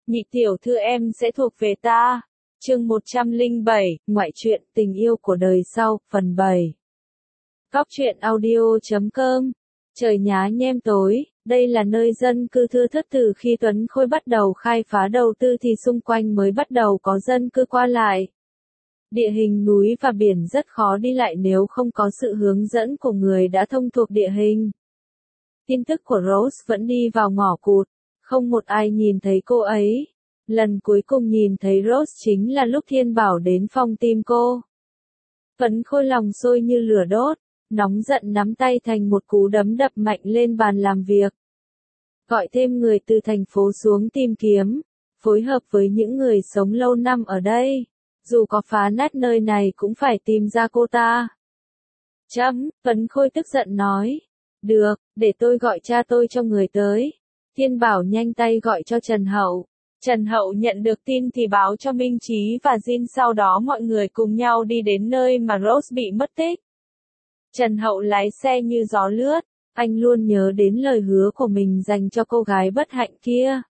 Nhị tiểu thư em sẽ thuộc về ta. Chương 107, Ngoại truyện tình yêu của đời sau, phần 7. Góc truyện audio.com. Trời nhá nhem tối, đây là nơi dân cư thưa thớt từ khi Tuấn Khôi bắt đầu khai phá đầu tư thì xung quanh mới bắt đầu có dân cư qua lại. Địa hình núi và biển rất khó đi lại nếu không có sự hướng dẫn của người đã thông thuộc địa hình. Tin tức của Rose vẫn đi vào ngõ cụt, không một ai nhìn thấy cô ấy. Lần cuối cùng nhìn thấy Rose chính là lúc Thiên Bảo đến phòng tìm cô. Tuấn Khôi lòng sôi như lửa đốt, nóng giận nắm tay thành một cú đấm đập mạnh lên bàn làm việc. Gọi thêm người từ thành phố xuống tìm kiếm, phối hợp với những người sống lâu năm ở đây. Dù có phá nát nơi này cũng phải tìm ra cô ta. Tuấn Khôi tức giận nói. Được, để tôi gọi cha tôi cho người tới. Thiên Bảo nhanh tay gọi cho Trần Hậu. Trần Hậu nhận được tin thì báo cho Minh Chí và Jin, sau đó mọi người cùng nhau đi đến nơi mà Rose bị mất tích. Trần Hậu lái xe như gió lướt, anh luôn nhớ đến lời hứa của mình dành cho cô gái bất hạnh kia.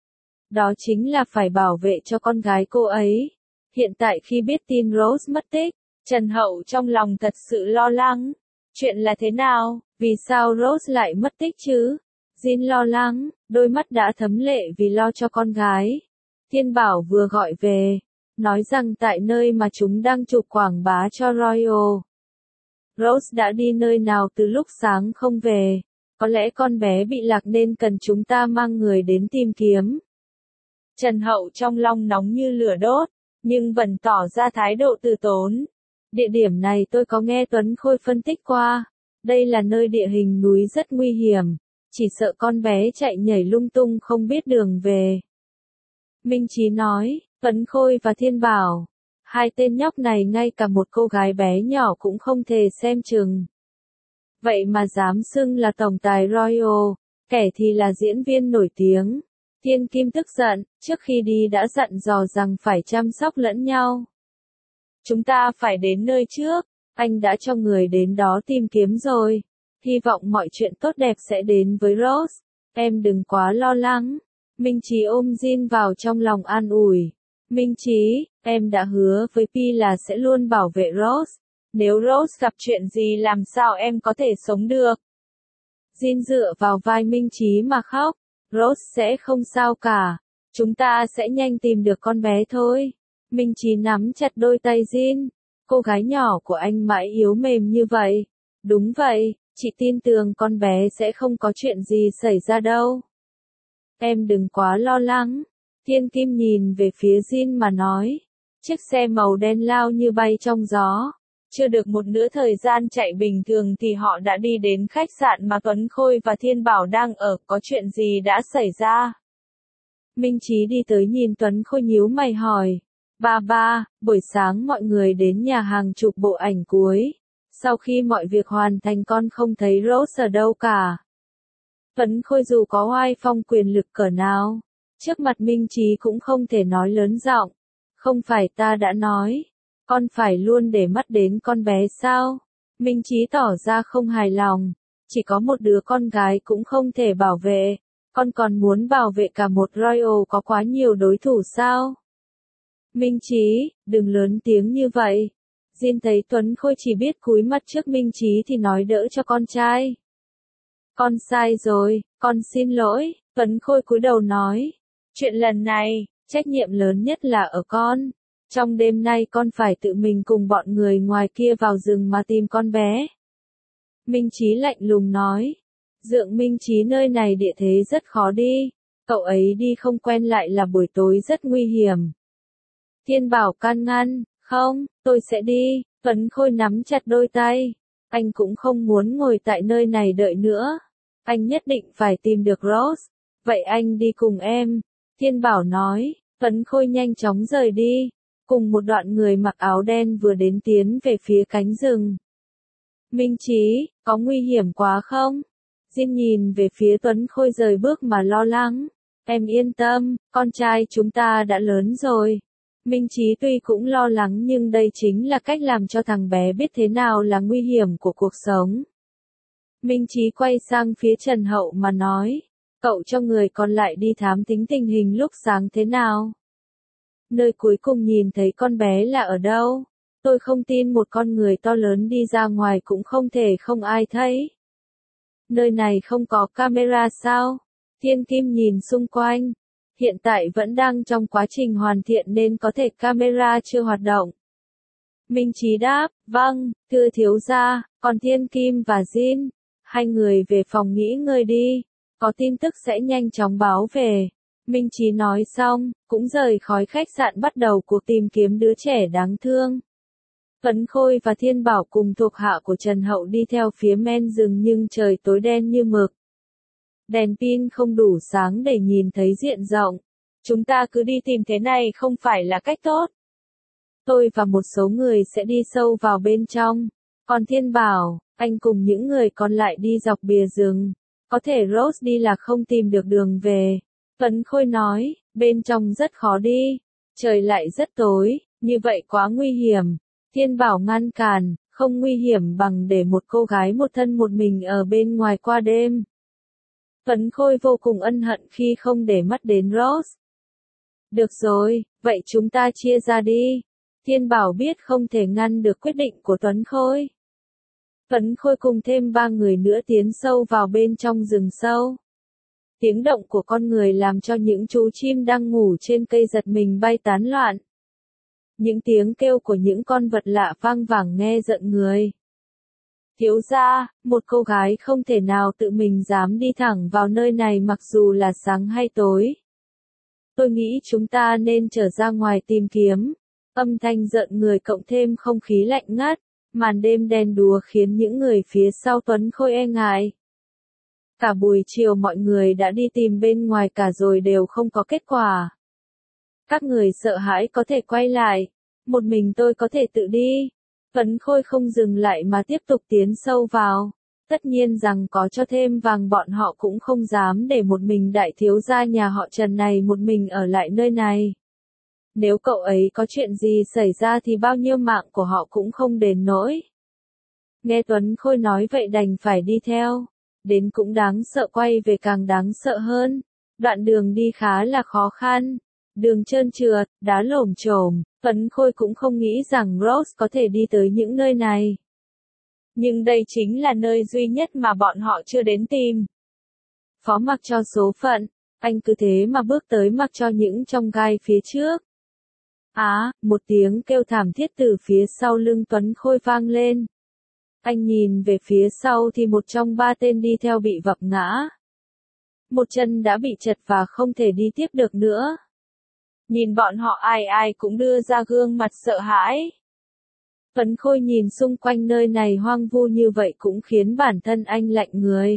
Đó chính là phải bảo vệ cho con gái cô ấy. Hiện tại khi biết tin Rose mất tích, Trần Hậu trong lòng thật sự lo lắng. Chuyện là thế nào, vì sao Rose lại mất tích chứ? Jin lo lắng, đôi mắt đã thấm lệ vì lo cho con gái. Thiên Bảo vừa gọi về, nói rằng tại nơi mà chúng đang chụp quảng bá cho Royal. Rose đã đi nơi nào từ lúc sáng không về, có lẽ con bé bị lạc nên cần chúng ta mang người đến tìm kiếm. Trần Hậu trong lòng nóng như lửa đốt, nhưng vẫn tỏ ra thái độ từ tốn. Địa điểm này tôi có nghe Tuấn Khôi phân tích qua, đây là nơi địa hình núi rất nguy hiểm. Chỉ sợ con bé chạy nhảy lung tung không biết đường về. Minh Chí nói, Tuấn Khôi và Thiên Bảo. Hai tên nhóc này ngay cả một cô gái bé nhỏ cũng không thể xem chừng. Vậy mà dám xưng là tổng tài Royal, kẻ thì là diễn viên nổi tiếng. Thiên Kim tức giận, trước khi đi đã dặn dò rằng phải chăm sóc lẫn nhau. Chúng ta phải đến nơi trước, anh đã cho người đến đó tìm kiếm rồi. Hy vọng mọi chuyện tốt đẹp sẽ đến với Rose. Em đừng quá lo lắng. Minh Chí ôm Jin vào trong lòng an ủi. Minh Chí, em đã hứa với Pi là sẽ luôn bảo vệ Rose. Nếu Rose gặp chuyện gì làm sao em có thể sống được? Jin dựa vào vai Minh Chí mà khóc. Rose sẽ không sao cả. Chúng ta sẽ nhanh tìm được con bé thôi. Minh Chí nắm chặt đôi tay Jin. Cô gái nhỏ của anh mãi yếu mềm như vậy. Đúng vậy. Chị tin tưởng con bé sẽ không có chuyện gì xảy ra đâu. Em đừng quá lo lắng. Thiên Kim nhìn về phía Jin mà nói. Chiếc xe màu đen lao như bay trong gió. Chưa được một nửa thời gian chạy bình thường thì họ đã đi đến khách sạn mà Tuấn Khôi và Thiên Bảo đang ở. Có chuyện gì đã xảy ra? Minh Chí đi tới nhìn Tuấn Khôi nhíu mày hỏi. Ba, buổi sáng mọi người đến nhà hàng chụp bộ ảnh cuối. Sau khi mọi việc hoàn thành con không thấy Rose ở đâu cả. Tuấn Khôi dù có oai phong quyền lực cỡ nào, trước mặt Minh Chí cũng không thể nói lớn giọng. Không phải ta đã nói, con phải luôn để mắt đến con bé sao? Minh Chí tỏ ra không hài lòng, chỉ có một đứa con gái cũng không thể bảo vệ, con còn muốn bảo vệ cả một Royal có quá nhiều đối thủ sao? Minh Chí, đừng lớn tiếng như vậy. Jin thấy Tuấn Khôi chỉ biết cúi mặt trước Minh Chí thì nói đỡ cho con trai. Con sai rồi, con xin lỗi, Tuấn Khôi cúi đầu nói. Chuyện lần này, trách nhiệm lớn nhất là ở con. Trong đêm nay con phải tự mình cùng bọn người ngoài kia vào rừng mà tìm con bé. Minh Chí lạnh lùng nói. Dượng Minh Chí, nơi này địa thế rất khó đi. Cậu ấy đi không quen lại là buổi tối rất nguy hiểm. Thiên Bảo can ngăn. Không, tôi sẽ đi. Tuấn Khôi nắm chặt đôi tay. Anh cũng không muốn ngồi tại nơi này đợi nữa. Anh nhất định phải tìm được Rose. Vậy anh đi cùng em. Thiên Bảo nói. Tuấn Khôi nhanh chóng rời đi. Cùng một đoạn người mặc áo đen vừa đến tiến về phía cánh rừng. Minh Chí, có nguy hiểm quá không? Jin nhìn về phía Tuấn Khôi rời bước mà lo lắng. Em yên tâm, con trai chúng ta đã lớn rồi. Minh Chí tuy cũng lo lắng nhưng đây chính là cách làm cho thằng bé biết thế nào là nguy hiểm của cuộc sống. Minh Chí quay sang phía Trần Hậu mà nói. Cậu cho người còn lại đi thám thính tình hình lúc sáng thế nào? Nơi cuối cùng nhìn thấy con bé là ở đâu? Tôi không tin một con người to lớn đi ra ngoài cũng không thể không ai thấy. Nơi này không có camera sao? Thiên Kim nhìn xung quanh. Hiện tại vẫn đang trong quá trình hoàn thiện nên có thể camera chưa hoạt động. Minh Chí đáp, vâng, thưa thiếu gia, còn Thiên Kim và Jin, hai người về phòng nghỉ ngơi đi, có tin tức sẽ nhanh chóng báo về. Minh Chí nói xong, cũng rời khỏi khách sạn bắt đầu cuộc tìm kiếm đứa trẻ đáng thương. Tuấn Khôi và Thiên Bảo cùng thuộc hạ của Trần Hậu đi theo phía men rừng nhưng trời tối đen như mực. Đèn pin không đủ sáng để nhìn thấy diện rộng. Chúng ta cứ đi tìm thế này không phải là cách tốt. Tôi và một số người sẽ đi sâu vào bên trong. Còn Thiên Bảo, anh cùng những người còn lại đi dọc bìa rừng. Có thể Rose đi là không tìm được đường về. Tuấn Khôi nói, bên trong rất khó đi. Trời lại rất tối, như vậy quá nguy hiểm. Thiên Bảo ngăn cản, không nguy hiểm bằng để một cô gái một thân một mình ở bên ngoài qua đêm. Tuấn Khôi vô cùng ân hận khi không để mắt đến Rose. Được rồi, vậy chúng ta chia ra đi. Thiên Bảo biết không thể ngăn được quyết định của Tuấn Khôi. Tuấn Khôi cùng thêm 3 người nữa tiến sâu vào bên trong rừng sâu. Tiếng động của con người làm cho những chú chim đang ngủ trên cây giật mình bay tán loạn. Những tiếng kêu của những con vật lạ vang vẳng nghe giận người. Thiếu gia, một cô gái không thể nào tự mình dám đi thẳng vào nơi này mặc dù là sáng hay tối. Tôi nghĩ chúng ta nên trở ra ngoài tìm kiếm. Âm thanh giận người cộng thêm không khí lạnh ngắt, màn đêm đen đúa khiến những người phía sau Tuấn Khôi e ngại. Cả buổi chiều mọi người đã đi tìm bên ngoài cả rồi đều không có kết quả. Các người sợ hãi có thể quay lại, một mình tôi có thể tự đi. Tuấn Khôi không dừng lại mà tiếp tục tiến sâu vào. Tất nhiên rằng có cho thêm vàng bọn họ cũng không dám để một mình đại thiếu gia nhà họ Trần này một mình ở lại nơi này. Nếu cậu ấy có chuyện gì xảy ra thì bao nhiêu mạng của họ cũng không đền nổi. Nghe Tuấn Khôi nói vậy đành phải đi theo. Đến cũng đáng sợ quay về càng đáng sợ hơn. Đoạn đường đi khá là khó khăn. Đường trơn trượt, đá lổm chổm, Tuấn Khôi cũng không nghĩ rằng Rose có thể đi tới những nơi này. Nhưng đây chính là nơi duy nhất mà bọn họ chưa đến tìm. Phó mặc cho số phận, anh cứ thế mà bước tới mặc cho những trong gai phía trước. Một tiếng kêu thảm thiết từ phía sau lưng Tuấn Khôi vang lên. Anh nhìn về phía sau thì một trong 3 tên đi theo bị vấp ngã. Một chân đã bị trật và không thể đi tiếp được nữa. Nhìn bọn họ ai ai cũng đưa ra gương mặt sợ hãi. Tuấn Khôi nhìn xung quanh nơi này hoang vu như vậy cũng khiến bản thân anh lạnh người.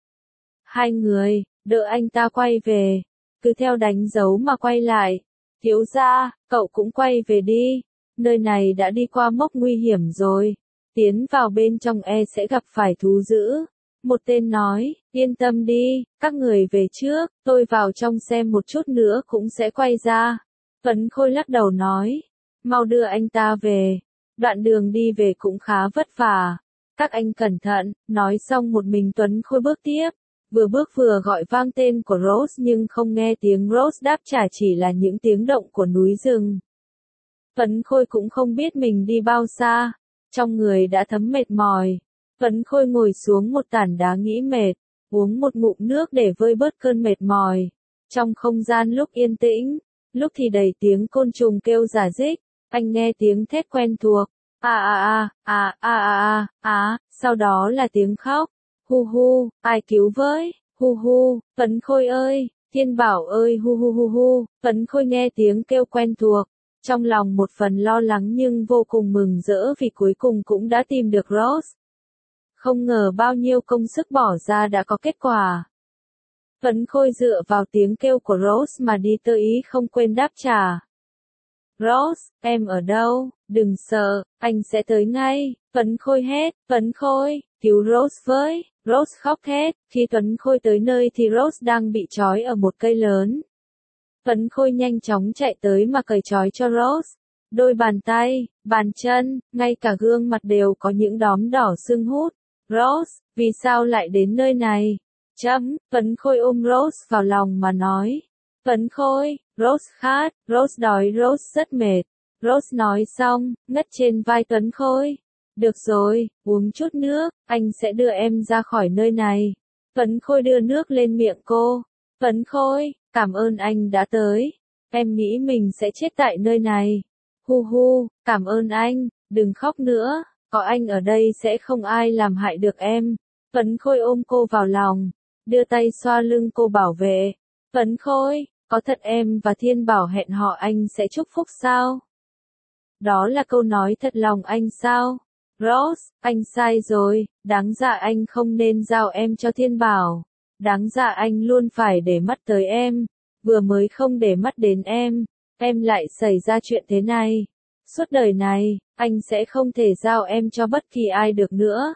Hai người, đợi anh ta quay về, cứ theo đánh dấu mà quay lại. Thiếu gia, cậu cũng quay về đi, nơi này đã đi qua mốc nguy hiểm rồi, tiến vào bên trong sẽ gặp phải thú dữ. Một tên nói, yên tâm đi, các người về trước, tôi vào trong xem một chút nữa cũng sẽ quay ra. Tuấn Khôi lắc đầu nói, mau đưa anh ta về, đoạn đường đi về cũng khá vất vả. Các anh cẩn thận, nói xong một mình Tuấn Khôi bước tiếp. Vừa bước vừa gọi vang tên của Rose nhưng không nghe tiếng Rose đáp trả chỉ là những tiếng động của núi rừng. Tuấn Khôi cũng không biết mình đi bao xa, trong người đã thấm mệt mỏi. Tuấn Khôi ngồi xuống một tảng đá nghĩ mệt, uống một ngụm nước để vơi bớt cơn mệt mỏi. Trong không gian lúc yên tĩnh, lúc thì đầy tiếng côn trùng kêu rả rích, anh nghe tiếng thét quen thuộc. Sau đó là tiếng khóc. Hu hu, ai cứu với, hu hu, Tuấn Khôi ơi, Thiên Bảo ơi hu hu hu hu, Tuấn Khôi nghe tiếng kêu quen thuộc, trong lòng một phần lo lắng nhưng vô cùng mừng rỡ vì cuối cùng cũng đã tìm được Rose. Không ngờ bao nhiêu công sức bỏ ra đã có kết quả. Tuấn Khôi dựa vào tiếng kêu của Rose mà đi tới ý không quên đáp trả. Rose, em ở đâu? Đừng sợ, anh sẽ tới ngay. Tuấn Khôi hét, Tuấn Khôi, cứu Rose với. Rose khóc thét, khi Tuấn Khôi tới nơi thì Rose đang bị trói ở một cây lớn. Tuấn Khôi nhanh chóng chạy tới mà cởi trói cho Rose. Đôi bàn tay, bàn chân, ngay cả gương mặt đều có những đốm đỏ sưng hút. Rose, vì sao lại đến nơi này? Tuấn Khôi ôm Rose vào lòng mà nói. Tuấn Khôi, Rose khát, Rose đói, Rose rất mệt. Rose nói xong, ngất trên vai Tuấn Khôi. Được rồi, uống chút nước, anh sẽ đưa em ra khỏi nơi này. Tuấn Khôi đưa nước lên miệng cô. Tuấn Khôi, cảm ơn anh đã tới. Em nghĩ mình sẽ chết tại nơi này. Hu hu, cảm ơn anh, đừng khóc nữa, có anh ở đây sẽ không ai làm hại được em. Tuấn Khôi ôm cô vào lòng, đưa tay xoa lưng cô bảo vệ. Tuấn Khôi, có thật em và Thiên Bảo hẹn hò anh sẽ chúc phúc sao? Đó là câu nói thật lòng anh sao? Rose, anh sai rồi, đáng ra anh không nên giao em cho Thiên Bảo. Đáng ra anh luôn phải để mắt tới em, vừa mới không để mắt đến em lại xảy ra chuyện thế này. Suốt đời này, anh sẽ không thể giao em cho bất kỳ ai được nữa.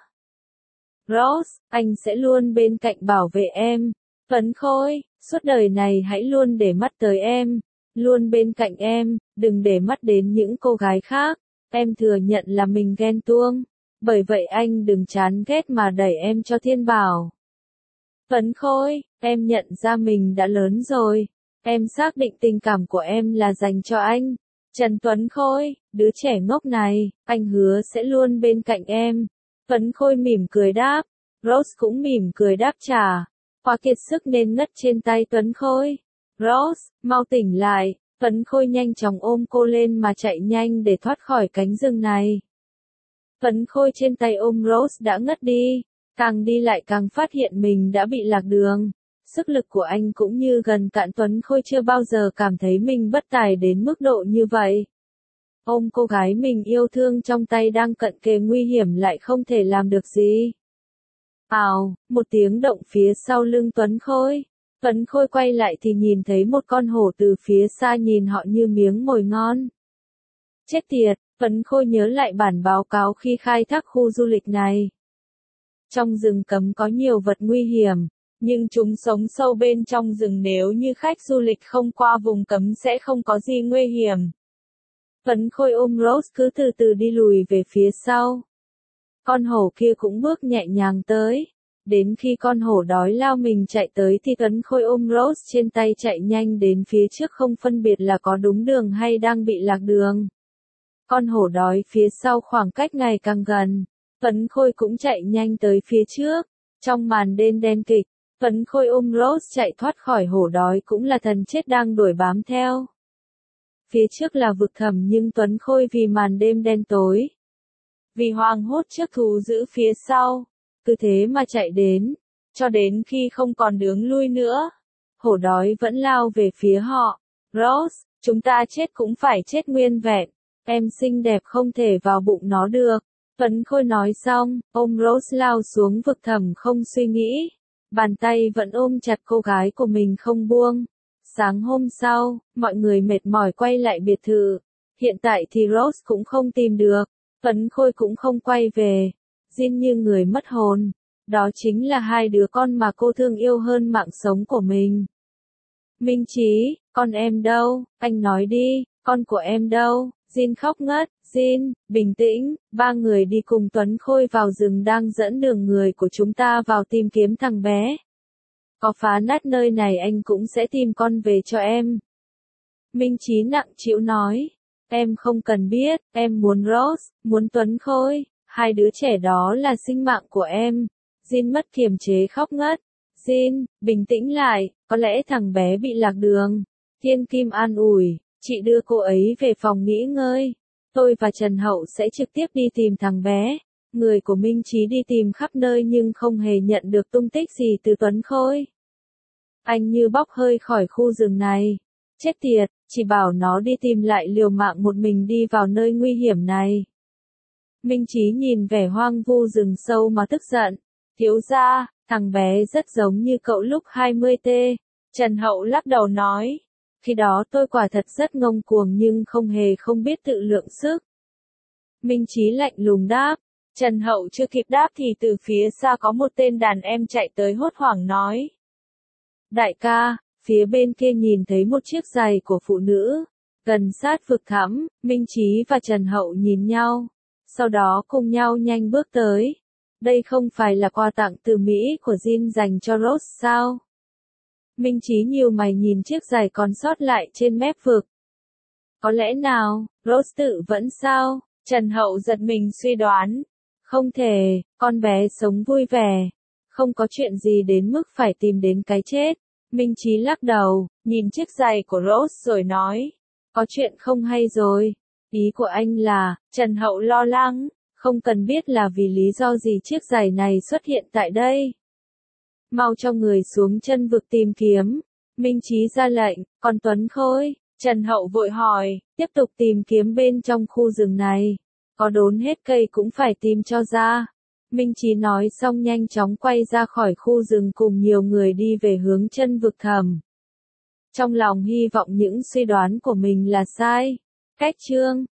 Rose, anh sẽ luôn bên cạnh bảo vệ em. Tuấn Khôi, suốt đời này hãy luôn để mắt tới em, luôn bên cạnh em, đừng để mắt đến những cô gái khác. Em thừa nhận là mình ghen tuông, bởi vậy anh đừng chán ghét mà đẩy em cho Thiên Bảo. Tuấn Khôi, em nhận ra mình đã lớn rồi, em xác định tình cảm của em là dành cho anh. Trần Tuấn Khôi, đứa trẻ ngốc này, anh hứa sẽ luôn bên cạnh em. Tuấn Khôi mỉm cười đáp, Rose cũng mỉm cười đáp trả. Quá kiệt sức nên ngất trên tay Tuấn Khôi. Rose, mau tỉnh lại. Tuấn Khôi nhanh chóng ôm cô lên mà chạy nhanh để thoát khỏi cánh rừng này. Tuấn Khôi trên tay ôm Rose đã ngất đi, càng đi lại càng phát hiện mình đã bị lạc đường. Sức lực của anh cũng như gần cạn. Tuấn Khôi chưa bao giờ cảm thấy mình bất tài đến mức độ như vậy. Ôm cô gái mình yêu thương trong tay đang cận kề nguy hiểm lại không thể làm được gì. Ào, một tiếng động phía sau lưng Tuấn Khôi. Tuấn Khôi quay lại thì nhìn thấy một con hổ từ phía xa nhìn họ như miếng mồi ngon. Chết tiệt, Tuấn Khôi nhớ lại bản báo cáo khi khai thác khu du lịch này. Trong rừng cấm có nhiều vật nguy hiểm, nhưng chúng sống sâu bên trong rừng, nếu như khách du lịch không qua vùng cấm sẽ không có gì nguy hiểm. Tuấn Khôi ôm Rose cứ từ từ đi lùi về phía sau. Con hổ kia cũng bước nhẹ nhàng tới. Đến khi con hổ đói lao mình chạy tới thì Tuấn Khôi ôm Rose trên tay chạy nhanh đến phía trước, không phân biệt là có đúng đường hay đang bị lạc đường. Con hổ đói phía sau khoảng cách ngày càng gần. Tuấn Khôi cũng chạy nhanh tới phía trước. Trong màn đêm đen kịch, Tuấn Khôi ôm Rose chạy thoát khỏi hổ đói cũng là thần chết đang đuổi bám theo. Phía trước là vực thẳm nhưng Tuấn Khôi vì màn đêm đen tối, vì hoảng hốt trước thú dữ phía sau, cứ thế mà chạy đến, cho đến khi không còn đường lui nữa. Hổ đói vẫn lao về phía họ. Rose, chúng ta chết cũng phải chết nguyên vẹn. Em xinh đẹp không thể vào bụng nó được. Tuấn Khôi nói xong, ôm Rose lao xuống vực thẳm không suy nghĩ. Bàn tay vẫn ôm chặt cô gái của mình không buông. Sáng hôm sau, mọi người mệt mỏi quay lại biệt thự. Hiện tại thì Rose cũng không tìm được. Tuấn Khôi cũng không quay về. Jin như người mất hồn. Đó chính là hai đứa con mà cô thương yêu hơn mạng sống của mình. Minh Chí, con em đâu? Anh nói đi, con của em đâu? Jin khóc ngất. Jin, bình tĩnh, ba người đi cùng Tuấn Khôi vào rừng đang dẫn đường người của chúng ta vào tìm kiếm thằng bé. Có phá nát nơi này anh cũng sẽ tìm con về cho em. Minh Chí nặng trĩu nói. Em không cần biết, em muốn Rose, muốn Tuấn Khôi, hai đứa trẻ đó là sinh mạng của em. Jin mất kiềm chế khóc ngất. Jin, bình tĩnh lại, có lẽ thằng bé bị lạc đường. Thiên Kim an ủi, chị đưa cô ấy về phòng nghỉ ngơi. Tôi và Trần Hậu sẽ trực tiếp đi tìm thằng bé. Người của Minh Chí đi tìm khắp nơi nhưng không hề nhận được tung tích gì từ Tuấn Khôi. Anh như bốc hơi khỏi khu rừng này. Chết tiệt, chỉ bảo nó đi tìm lại liều mạng một mình đi vào nơi nguy hiểm này. Minh Chí nhìn vẻ hoang vu rừng sâu mà tức giận. Thiếu gia, thằng bé rất giống như cậu lúc 20T. Trần Hậu lắc đầu nói. Khi đó tôi quả thật rất ngông cuồng nhưng không hề không biết tự lượng sức. Minh Chí lạnh lùng đáp. Trần Hậu chưa kịp đáp thì từ phía xa có một tên đàn em chạy tới hốt hoảng nói. Đại ca, phía bên kia nhìn thấy một chiếc giày của phụ nữ. Gần sát vực thẳm, Minh Chí và Trần Hậu nhìn nhau. Sau đó cùng nhau nhanh bước tới. Đây không phải là quà tặng từ Mỹ của Jin dành cho Rose sao? Minh Chí nhíu mày nhìn chiếc giày còn sót lại trên mép vực. Có lẽ nào, Rose tự vẫn sao? Trần Hậu giật mình suy đoán. Không thể, con bé sống vui vẻ. Không có chuyện gì đến mức phải tìm đến cái chết. Minh Chí lắc đầu, nhìn chiếc giày của Rose rồi nói. Có chuyện không hay rồi. Ý của anh là, Trần Hậu lo lắng, không cần biết là vì lý do gì chiếc giày này xuất hiện tại đây. Mau cho người xuống chân vực tìm kiếm. Minh Chí ra lệnh, còn Tuấn Khôi, Trần Hậu vội hỏi, tiếp tục tìm kiếm bên trong khu rừng này. Có đốn hết cây cũng phải tìm cho ra. Minh Chí nói xong nhanh chóng quay ra khỏi khu rừng cùng nhiều người đi về hướng chân vực thẳm. Trong lòng hy vọng những suy đoán của mình là sai. Cách chương